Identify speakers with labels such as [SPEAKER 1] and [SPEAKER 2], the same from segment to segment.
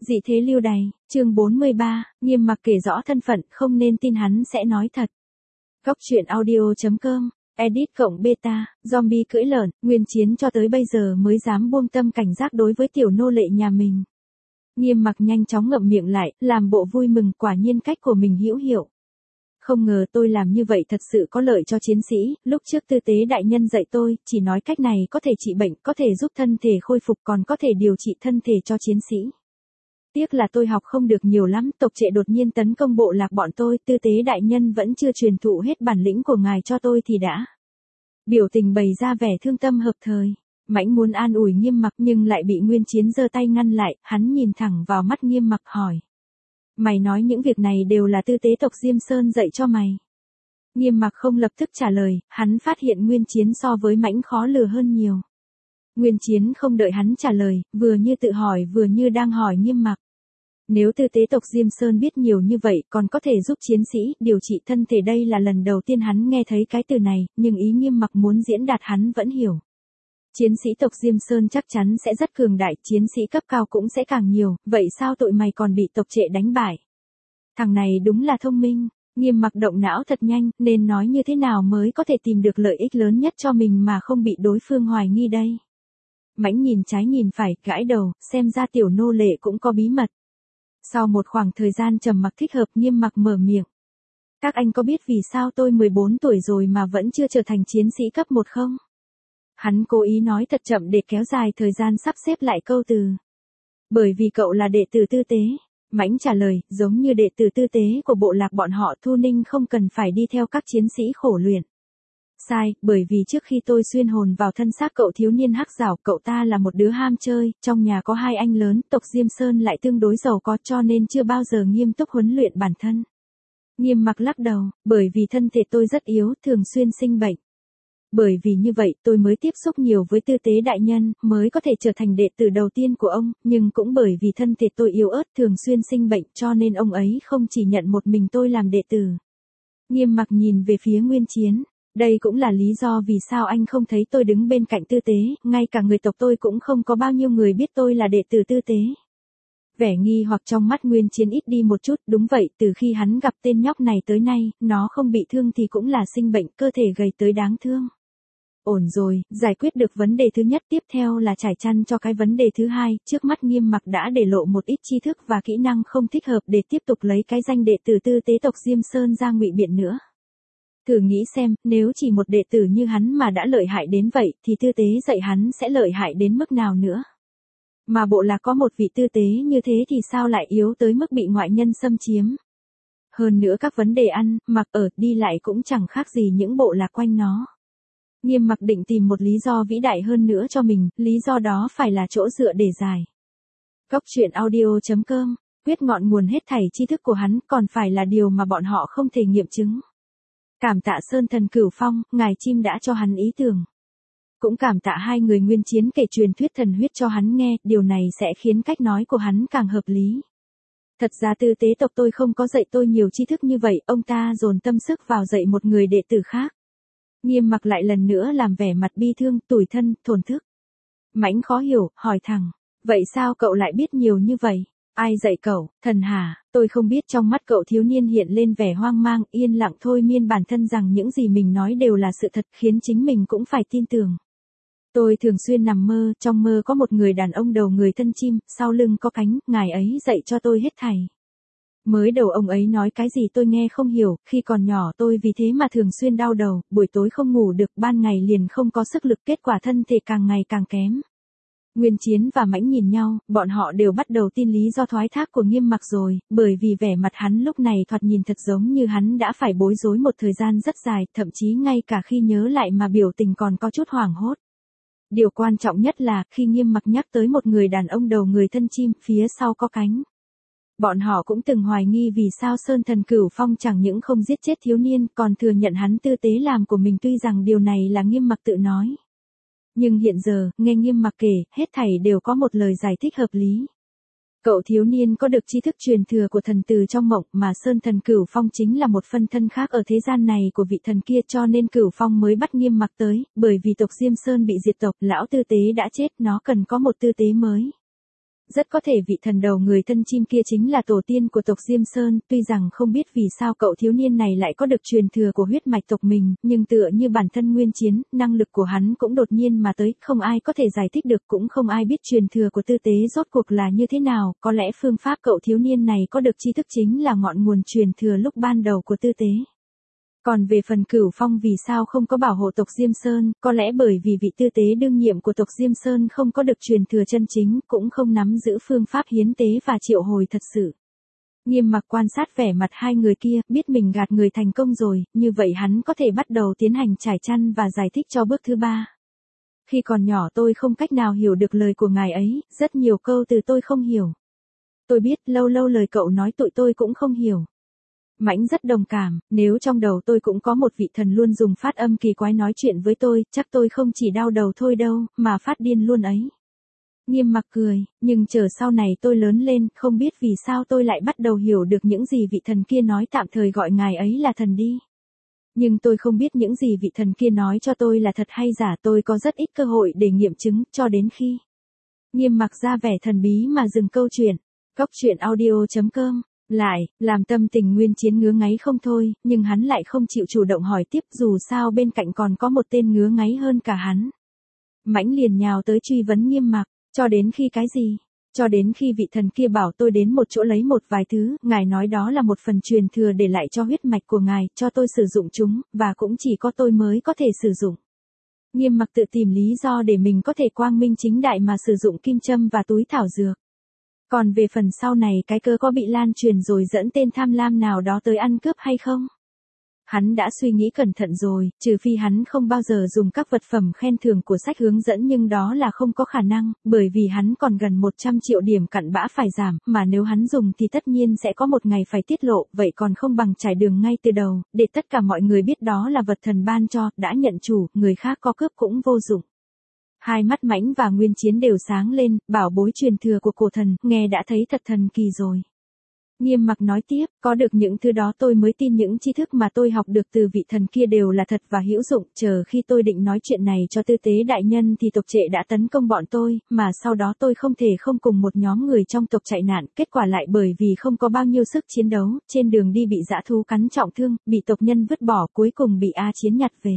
[SPEAKER 1] Dị thế lưu đày, chương 43, Nghiêm Mặc kể rõ thân phận, không nên tin hắn sẽ nói thật. Góc truyện audio.com, edit cộng beta, zombie cưỡi lợn, Nguyên Chiến cho tới bây giờ mới dám buông tâm cảnh giác đối với tiểu nô lệ nhà mình. Nghiêm Mặc nhanh chóng ngậm miệng lại, làm bộ vui mừng, quả nhiên cách của mình hữu hiệu. Không ngờ tôi làm như vậy thật sự có lợi cho chiến sĩ, lúc trước tư tế đại nhân dạy tôi, chỉ nói cách này có thể trị bệnh, có thể giúp thân thể khôi phục, còn có thể điều trị thân thể cho chiến sĩ. Tiếc là tôi học không được nhiều lắm, tộc Trệ đột nhiên tấn công bộ lạc bọn tôi, tư tế đại nhân vẫn chưa truyền thụ hết bản lĩnh của ngài cho tôi thì đã. Biểu tình bày ra vẻ thương tâm hợp thời. Mãnh muốn an ủi Nghiêm Mặc nhưng lại bị Nguyên Chiến giơ tay ngăn lại, hắn nhìn thẳng vào mắt Nghiêm Mặc hỏi. Mày nói những việc này đều là tư tế tộc Diêm Sơn dạy cho mày. Nghiêm Mặc không lập tức trả lời, hắn phát hiện Nguyên Chiến so với Mãnh khó lừa hơn nhiều. Nguyên Chiến không đợi hắn trả lời, vừa như tự hỏi vừa như đang hỏi Nghiêm Mặc. Nếu tư tế tộc Diêm Sơn biết nhiều như vậy còn có thể giúp chiến sĩ điều trị thân thể, đây là lần đầu tiên hắn nghe thấy cái từ này, nhưng ý Nghiêm Mặc muốn diễn đạt hắn vẫn hiểu. Chiến sĩ tộc Diêm Sơn chắc chắn sẽ rất cường đại, chiến sĩ cấp cao cũng sẽ càng nhiều, vậy sao tụi mày còn bị tộc Trệ đánh bại? Thằng này đúng là thông minh. Nghiêm Mặc động não thật nhanh, nên nói như thế nào mới có thể tìm được lợi ích lớn nhất cho mình mà không bị đối phương hoài nghi đây. Mãnh nhìn trái nhìn phải, gãi đầu, xem ra tiểu nô lệ cũng có bí mật. Sau một khoảng thời gian trầm mặc thích hợp, Nghiêm Mặc mở miệng. Các anh có biết vì sao tôi 14 tuổi rồi mà vẫn chưa trở thành chiến sĩ cấp 1 không? Hắn cố ý nói thật chậm để kéo dài thời gian sắp xếp lại câu từ. Bởi vì cậu là đệ tử tư tế. Mãnh trả lời, giống như đệ tử tư tế của bộ lạc bọn họ, Thu Ninh không cần phải đi theo các chiến sĩ khổ luyện. Sai, bởi vì trước khi tôi xuyên hồn vào thân xác cậu thiếu niên hắc giảo, cậu ta là một đứa ham chơi, trong nhà có 2 anh lớn, tộc Diêm Sơn lại tương đối giàu có cho nên chưa bao giờ nghiêm túc huấn luyện bản thân. Nghiêm Mặc lắc đầu, bởi vì thân thể tôi rất yếu, thường xuyên sinh bệnh. Bởi vì như vậy tôi mới tiếp xúc nhiều với tư tế đại nhân, mới có thể trở thành đệ tử đầu tiên của ông, nhưng cũng bởi vì thân thể tôi yếu ớt, thường xuyên sinh bệnh cho nên ông ấy không chỉ nhận một mình tôi làm đệ tử. Nghiêm Mặc nhìn về phía Nguyên Chiến. Đây cũng là lý do vì sao anh không thấy tôi đứng bên cạnh tư tế, ngay cả người tộc tôi cũng không có bao nhiêu người biết tôi là đệ tử tư tế. Vẻ nghi hoặc trong mắt Nguyên Chiến ít đi một chút, đúng vậy, từ khi hắn gặp tên nhóc này tới nay, nó không bị thương thì cũng là sinh bệnh, cơ thể gầy tới đáng thương. Ổn rồi, giải quyết được vấn đề thứ nhất, tiếp theo là trải chăn cho cái vấn đề thứ hai, trước mắt Nghiêm Mặc đã để lộ một ít tri thức và kỹ năng không thích hợp để tiếp tục lấy cái danh đệ tử tư tế tộc Diêm Sơn ra ngụy biện nữa. Thử nghĩ xem, nếu chỉ một đệ tử như hắn mà đã lợi hại đến vậy, thì tư tế dạy hắn sẽ lợi hại đến mức nào nữa? Mà bộ lạc có một vị tư tế như thế thì sao lại yếu tới mức bị ngoại nhân xâm chiếm? Hơn nữa các vấn đề ăn, mặc, ở, đi lại cũng chẳng khác gì những bộ lạc quanh nó. Nghiêm Mặc định tìm một lý do vĩ đại hơn nữa cho mình, lý do đó phải là chỗ dựa để giải. Góc truyện audio.com, quyết ngọn nguồn hết thảy tri thức của hắn còn phải là điều mà bọn họ không thể nghiệm chứng. Cảm tạ Sơn Thần Cửu Phong, ngài chim đã cho hắn ý tưởng. Cũng cảm tạ hai người Nguyên Chiến kể truyền thuyết thần huyết cho hắn nghe, điều này sẽ khiến cách nói của hắn càng hợp lý. Thật ra tư tế tộc tôi không có dạy tôi nhiều tri thức như vậy, ông ta dồn tâm sức vào dạy một người đệ tử khác. Nghiêm Mặc lại lần nữa làm vẻ mặt bi thương, tủi thân, thổn thức. Mãnh khó hiểu, hỏi thẳng, vậy sao cậu lại biết nhiều như vậy? Ai dạy cậu, thần hả? Tôi không biết. Trong mắt cậu thiếu niên hiện lên vẻ hoang mang, yên lặng thôi miên bản thân rằng những gì mình nói đều là sự thật, khiến chính mình cũng phải tin tưởng. Tôi thường xuyên nằm mơ, trong mơ có một người đàn ông đầu người thân chim, sau lưng có cánh, ngài ấy dạy cho tôi hết thảy. Mới đầu ông ấy nói cái gì tôi nghe không hiểu, khi còn nhỏ tôi vì thế mà thường xuyên đau đầu, buổi tối không ngủ được, ban ngày liền không có sức lực, kết quả thân thể càng ngày càng kém. Nguyên Chiến và Mãnh nhìn nhau, bọn họ đều bắt đầu tin lý do thoái thác của Nghiêm Mặc rồi, bởi vì vẻ mặt hắn lúc này thoạt nhìn thật giống như hắn đã phải bối rối một thời gian rất dài, thậm chí ngay cả khi nhớ lại mà biểu tình còn có chút hoảng hốt. Điều quan trọng nhất là, khi Nghiêm Mặc nhắc tới một người đàn ông đầu người thân chim, phía sau có cánh. Bọn họ cũng từng hoài nghi vì sao Sơn Thần Cửu Phong chẳng những không giết chết thiếu niên, còn thừa nhận hắn tư tế làm của mình, tuy rằng điều này là Nghiêm Mặc tự nói. Nhưng hiện giờ, nghe Nghiêm Mặc kể, hết thảy đều có một lời giải thích hợp lý. Cậu thiếu niên có được tri thức truyền thừa của thần từ trong mộng, mà Sơn Thần Cửu Phong chính là một phân thân khác ở thế gian này của vị thần kia, cho nên Cửu Phong mới bắt Nghiêm Mặc tới, bởi vì tộc Diêm Sơn bị diệt tộc, lão tư tế đã chết, nó cần có một tư tế mới. Rất có thể vị thần đầu người thân chim kia chính là tổ tiên của tộc Diêm Sơn, tuy rằng không biết vì sao cậu thiếu niên này lại có được truyền thừa của huyết mạch tộc mình, nhưng tựa như bản thân Nguyên Chiến, năng lực của hắn cũng đột nhiên mà tới, không ai có thể giải thích được, cũng không ai biết truyền thừa của Tư Tế rốt cuộc là như thế nào, có lẽ phương pháp cậu thiếu niên này có được tri thức chính là ngọn nguồn truyền thừa lúc ban đầu của Tư Tế. Còn về phần Cửu Phong vì sao không có bảo hộ tộc Diêm Sơn, có lẽ bởi vì vị Tư Tế đương nhiệm của tộc Diêm Sơn không có được truyền thừa chân chính, cũng không nắm giữ phương pháp hiến tế và triệu hồi thật sự. Nghiêm Mặc quan sát vẻ mặt hai người kia, biết mình gạt người thành công rồi, như vậy hắn có thể bắt đầu tiến hành trải chăn và giải thích cho bước thứ 3. Khi còn nhỏ tôi không cách nào hiểu được lời của ngài ấy, rất nhiều câu từ tôi không hiểu. Tôi biết lâu lâu lời cậu nói tụi tôi cũng không hiểu. Mãnh rất đồng cảm, nếu trong đầu tôi cũng có một vị thần luôn dùng phát âm kỳ quái nói chuyện với tôi, chắc tôi không chỉ đau đầu thôi đâu, mà phát điên luôn ấy. Nghiêm Mặc cười, nhưng chờ sau này tôi lớn lên, không biết vì sao tôi lại bắt đầu hiểu được những gì vị thần kia nói, tạm thời gọi ngài ấy là thần đi. Nhưng tôi không biết những gì vị thần kia nói cho tôi là thật hay giả, tôi có rất ít cơ hội để nghiệm chứng, cho đến khi Nghiêm Mặc ra vẻ thần bí mà dừng câu chuyện. Góc truyện audio.com lại, làm tâm tình Nguyên Chiến ngứa ngáy không thôi, nhưng hắn lại không chịu chủ động hỏi tiếp, dù sao bên cạnh còn có một tên ngứa ngáy hơn cả hắn. Mãnh liền nhào tới truy vấn Nghiêm Mặc, cho đến khi cái gì? Cho đến khi vị thần kia bảo tôi đến một chỗ lấy một vài thứ, ngài nói đó là một phần truyền thừa để lại cho huyết mạch của ngài, cho tôi sử dụng chúng, và cũng chỉ có tôi mới có thể sử dụng. Nghiêm Mặc tự tìm lý do để mình có thể quang minh chính đại mà sử dụng kim châm và túi thảo dược. Còn về phần sau này cái cơ có bị lan truyền rồi dẫn tên tham lam nào đó tới ăn cướp hay không? Hắn đã suy nghĩ cẩn thận rồi, trừ phi hắn không bao giờ dùng các vật phẩm khen thưởng của sách hướng dẫn, nhưng đó là không có khả năng, bởi vì hắn còn gần 100 triệu điểm cặn bã phải giảm, mà nếu hắn dùng thì tất nhiên sẽ có một ngày phải tiết lộ, vậy còn không bằng trải đường ngay từ đầu, để tất cả mọi người biết đó là vật thần ban cho, đã nhận chủ, người khác có cướp cũng vô dụng. Hai mắt Mãnh và Nguyên Chiến đều sáng lên, bảo bối truyền thừa của cổ thần, nghe đã thấy thật thần kỳ rồi. Nghiêm Mặc nói tiếp, có được những thứ đó tôi mới tin những tri thức mà tôi học được từ vị thần kia đều là thật và hữu dụng, chờ khi tôi định nói chuyện này cho Tư Tế đại nhân thì tộc Trệ đã tấn công bọn tôi, mà sau đó tôi không thể không cùng một nhóm người trong tộc chạy nạn, kết quả lại bởi vì không có bao nhiêu sức chiến đấu, trên đường đi bị dã thú cắn trọng thương, bị tộc nhân vứt bỏ, cuối cùng bị A Chiến nhặt về.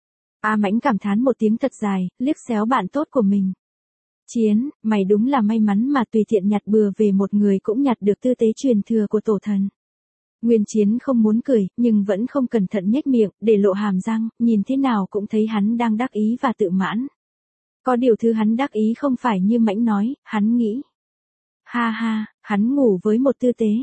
[SPEAKER 1] A Mãnh cảm thán một tiếng thật dài, liếc xéo bạn tốt của mình. Chiến, mày đúng là may mắn mà tùy tiện nhặt bừa về một người cũng nhặt được tư tế truyền thừa của tổ thần. Nguyên Chiến không muốn cười, nhưng vẫn không cẩn thận nhếch miệng, để lộ hàm răng, nhìn thế nào cũng thấy hắn đang đắc ý và tự mãn. Có điều thứ hắn đắc ý không phải như Mãnh nói, hắn nghĩ. Ha ha, hắn ngủ với một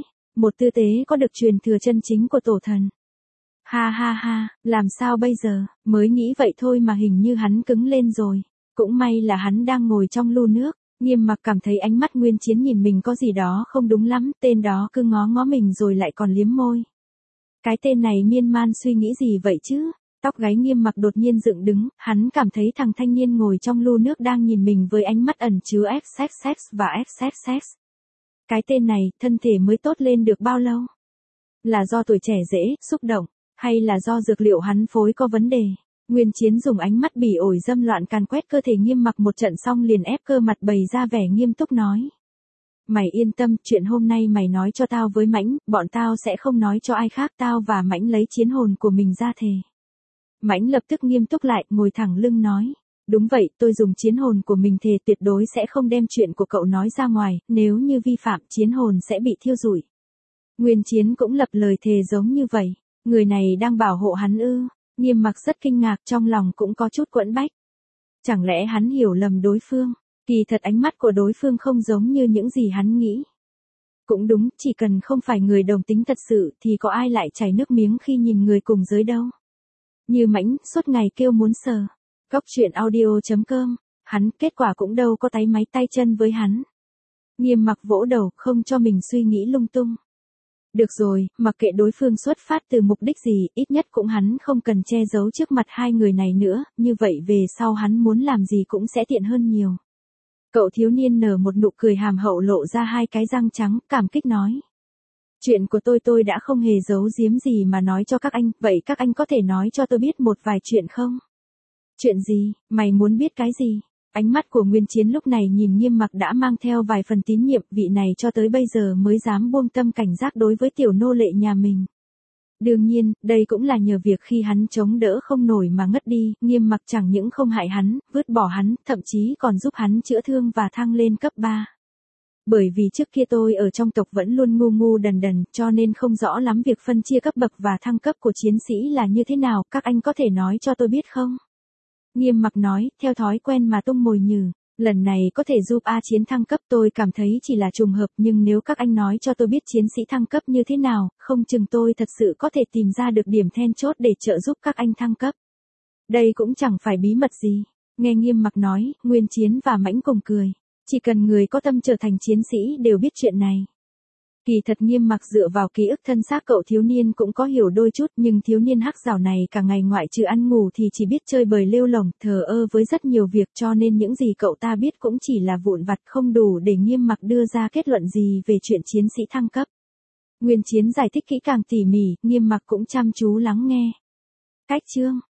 [SPEAKER 1] tư tế có được truyền thừa chân chính của tổ thần. Ha ha ha, làm sao bây giờ, mới nghĩ vậy thôi mà hình như hắn cứng lên rồi. Cũng may là hắn đang ngồi trong lu nước, Nghiêm Mặc cảm thấy ánh mắt Nguyên Chiến nhìn mình có gì đó không đúng lắm, tên đó cứ ngó ngó mình rồi lại còn liếm môi. Cái tên này miên man suy nghĩ gì vậy chứ? Tóc gáy Nghiêm Mặc đột nhiên dựng đứng, hắn cảm thấy thằng thanh niên ngồi trong lu nước đang nhìn mình với ánh mắt ẩn chứa XXX và XXX. Cái tên này, thân thể mới tốt lên được bao lâu? Là do tuổi trẻ dễ, xúc động, hay là do dược liệu hắn phối có vấn đề? Nguyên Chiến dùng ánh mắt bỉ ổi dâm loạn càn quét cơ thể Nghiêm Mặc một trận xong liền ép cơ mặt bày ra vẻ nghiêm túc nói. Mày yên tâm, chuyện hôm nay mày nói cho tao với Mãnh, bọn tao sẽ không nói cho ai khác, tao và Mãnh lấy chiến hồn của mình ra thề. Mãnh lập tức nghiêm túc lại, ngồi thẳng lưng nói. Đúng vậy, tôi dùng chiến hồn của mình thề tuyệt đối sẽ không đem chuyện của cậu nói ra ngoài, nếu như vi phạm chiến hồn sẽ bị thiêu rụi. Nguyên Chiến cũng lập lời thề giống như vậy, người này đang bảo hộ hắn ư? Nghiêm Mặc rất kinh ngạc, trong lòng cũng có chút quẫn bách. Chẳng lẽ hắn hiểu lầm đối phương? Kỳ thật ánh mắt của đối phương không giống như những gì hắn nghĩ. Cũng đúng, chỉ cần không phải người đồng tính thật sự thì có ai lại chảy nước miếng khi nhìn người cùng giới đâu. Như Mãnh, suốt ngày kêu muốn sờ. Góc truyện audio.com, hắn kết quả cũng đâu có táy máy tay chân với hắn. Nghiêm Mặc vỗ đầu, không cho mình suy nghĩ lung tung. Được rồi, mặc kệ đối phương xuất phát từ mục đích gì, ít nhất cũng hắn không cần che giấu trước mặt hai người này nữa, như vậy về sau hắn muốn làm gì cũng sẽ tiện hơn nhiều. Cậu thiếu niên nở một nụ cười hàm hậu lộ ra hai cái răng trắng, cảm kích nói. Chuyện của tôi đã không hề giấu giếm gì mà nói cho các anh, vậy các anh có thể nói cho tôi biết một vài chuyện không? Chuyện gì, mày muốn biết cái gì? Ánh mắt của Nguyên Chiến lúc này nhìn Nghiêm Mặc đã mang theo vài phần tín nhiệm, vị này cho tới bây giờ mới dám buông tâm cảnh giác đối với tiểu nô lệ nhà mình. Đương nhiên, đây cũng là nhờ việc khi hắn chống đỡ không nổi mà ngất đi, Nghiêm Mặc chẳng những không hại hắn, vứt bỏ hắn, thậm chí còn giúp hắn chữa thương và thăng lên cấp 3. Bởi vì trước kia tôi ở trong tộc vẫn luôn ngu ngu đần đần, cho nên không rõ lắm việc phân chia cấp bậc và thăng cấp của chiến sĩ là như thế nào, các anh có thể nói cho tôi biết không? Nghiêm Mặc nói, theo thói quen mà tung mồi nhử. Lần này có thể giúp A Chiến thăng cấp, tôi cảm thấy chỉ là trùng hợp, nhưng nếu các anh nói cho tôi biết chiến sĩ thăng cấp như thế nào, không chừng tôi thật sự có thể tìm ra được điểm then chốt để trợ giúp các anh thăng cấp. Đây cũng chẳng phải bí mật gì. Nghe Nghiêm Mặc nói, Nguyên Chiến và Mãnh cùng cười. Chỉ cần người có tâm trở thành chiến sĩ đều biết chuyện này. Kỳ thật Nghiêm Mặc dựa vào ký ức thân xác cậu thiếu niên cũng có hiểu đôi chút, nhưng thiếu niên hắc rào này cả ngày ngoại trừ ăn ngủ thì chỉ biết chơi bời lêu lổng, thờ ơ với rất nhiều việc, cho nên những gì cậu ta biết cũng chỉ là vụn vặt, không đủ để Nghiêm Mặc đưa ra kết luận gì về chuyện chiến sĩ thăng cấp. Nguyên Chiến giải thích kỹ càng tỉ mỉ, Nghiêm Mặc cũng chăm chú lắng nghe. Cách chương